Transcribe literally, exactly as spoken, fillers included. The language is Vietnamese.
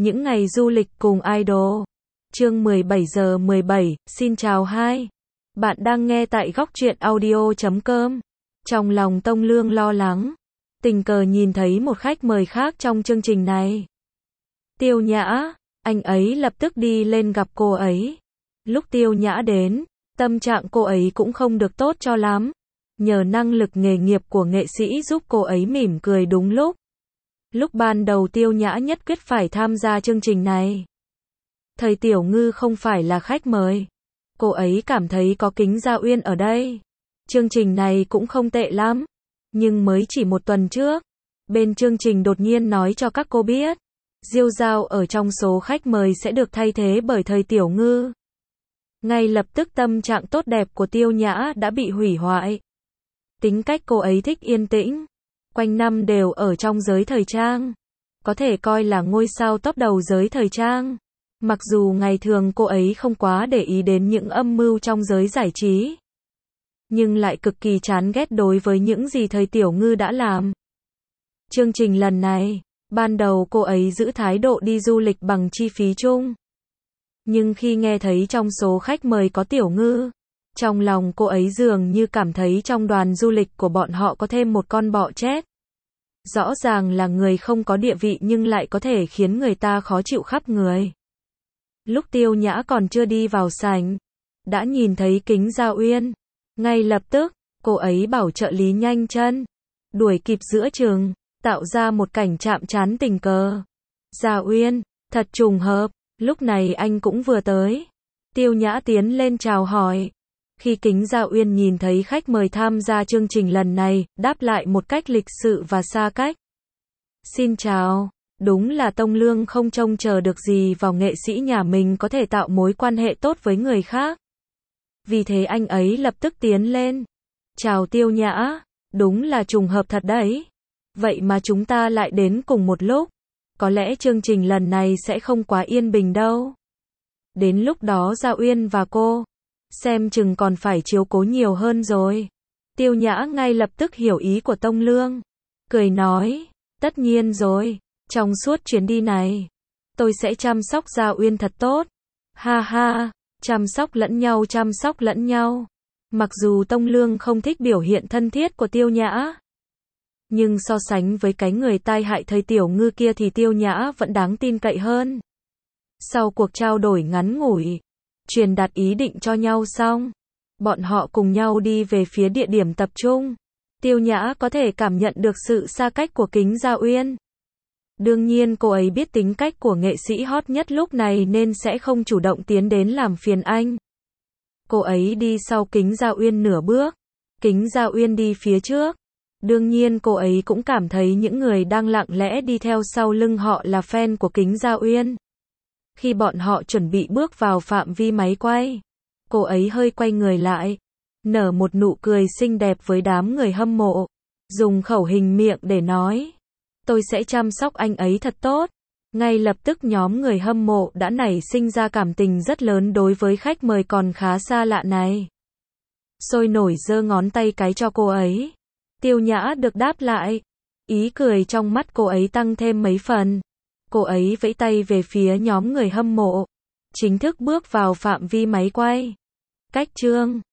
Những ngày du lịch cùng idol. Chương mười bảy giờ mười bảy, xin chào hai. Bạn đang nghe tại góc truyện audio chấm com. Trong lòng Tông Lương lo lắng, tình cờ nhìn thấy một khách mời khác trong chương trình này. Tiêu Nhã, anh ấy lập tức đi lên gặp cô ấy. Lúc Tiêu Nhã đến, tâm trạng cô ấy cũng không được tốt cho lắm. Nhờ năng lực nghề nghiệp của nghệ sĩ giúp cô ấy mỉm cười đúng lúc. Lúc ban đầu Tiêu Nhã nhất quyết phải tham gia chương trình này. Thầy Tiểu Ngư không phải là khách mời. Cô ấy cảm thấy có Kính Gia Uyên ở đây. Chương trình này cũng không tệ lắm. Nhưng mới chỉ một tuần trước, bên chương trình đột nhiên nói cho các cô biết, Diêu Giao ở trong số khách mời sẽ được thay thế bởi thầy Tiểu Ngư. Ngay lập tức tâm trạng tốt đẹp của Tiêu Nhã đã bị hủy hoại. Tính cách cô ấy thích yên tĩnh, quanh năm đều ở trong giới thời trang, có thể coi là ngôi sao top đầu giới thời trang. Mặc dù ngày thường cô ấy không quá để ý đến những âm mưu trong giới giải trí, nhưng lại cực kỳ chán ghét đối với những gì thầy Tiểu Ngư đã làm. Chương trình lần này, ban đầu cô ấy giữ thái độ đi du lịch bằng chi phí chung. Nhưng khi nghe thấy trong số khách mời có Tiểu Ngư, trong lòng cô ấy dường như cảm thấy trong đoàn du lịch của bọn họ có thêm một con bọ chết. Rõ ràng là người không có địa vị nhưng lại có thể khiến người ta khó chịu khắp người. Lúc Tiêu Nhã còn chưa đi vào sảnh, đã nhìn thấy Kính Gia Uyên. Ngay lập tức, cô ấy bảo trợ lý nhanh chân đuổi kịp giữa chừng, tạo ra một cảnh chạm trán tình cờ. Gia Uyên, thật trùng hợp, lúc này anh cũng vừa tới. Tiêu Nhã tiến lên chào hỏi. Khi Kính Gia Uyên nhìn thấy khách mời tham gia chương trình lần này, đáp lại một cách lịch sự và xa cách. Xin chào, đúng là Tông Lương không trông chờ được gì vào nghệ sĩ nhà mình có thể tạo mối quan hệ tốt với người khác. Vì thế anh ấy lập tức tiến lên. Chào Tiêu Nhã, đúng là trùng hợp thật đấy. Vậy mà chúng ta lại đến cùng một lúc. Có lẽ chương trình lần này sẽ không quá yên bình đâu. Đến lúc đó Gia Uyên và cô, xem chừng còn phải chiếu cố nhiều hơn rồi. Tiêu Nhã ngay lập tức hiểu ý của Tông Lương. Cười nói, tất nhiên rồi, trong suốt chuyến đi này, tôi sẽ chăm sóc Gia Uyên thật tốt. Ha ha, chăm sóc lẫn nhau chăm sóc lẫn nhau. Mặc dù Tông Lương không thích biểu hiện thân thiết của Tiêu Nhã, nhưng so sánh với cái người tai hại thầy Tiểu Ngư kia thì Tiêu Nhã vẫn đáng tin cậy hơn. Sau cuộc trao đổi ngắn ngủi, truyền đạt ý định cho nhau xong, bọn họ cùng nhau đi về phía địa điểm tập trung. Tiêu Nhã có thể cảm nhận được sự xa cách của Kính Gia Uyên. Đương nhiên cô ấy biết tính cách của nghệ sĩ hot nhất lúc này nên sẽ không chủ động tiến đến làm phiền anh. Cô ấy đi sau Kính Gia Uyên nửa bước, Kính Gia Uyên đi phía trước. Đương nhiên cô ấy cũng cảm thấy những người đang lặng lẽ đi theo sau lưng họ là fan của Kính Gia Uyên. Khi bọn họ chuẩn bị bước vào phạm vi máy quay, cô ấy hơi quay người lại, nở một nụ cười xinh đẹp với đám người hâm mộ, dùng khẩu hình miệng để nói, tôi sẽ chăm sóc anh ấy thật tốt. Ngay lập tức nhóm người hâm mộ đã nảy sinh ra cảm tình rất lớn đối với khách mời còn khá xa lạ này. Sôi nổi giơ ngón tay cái cho cô ấy. Tiêu Nhã được đáp lại. Ý cười trong mắt cô ấy tăng thêm mấy phần. Cô ấy vẫy tay về phía nhóm người hâm mộ. Chính thức bước vào phạm vi máy quay. Cách chương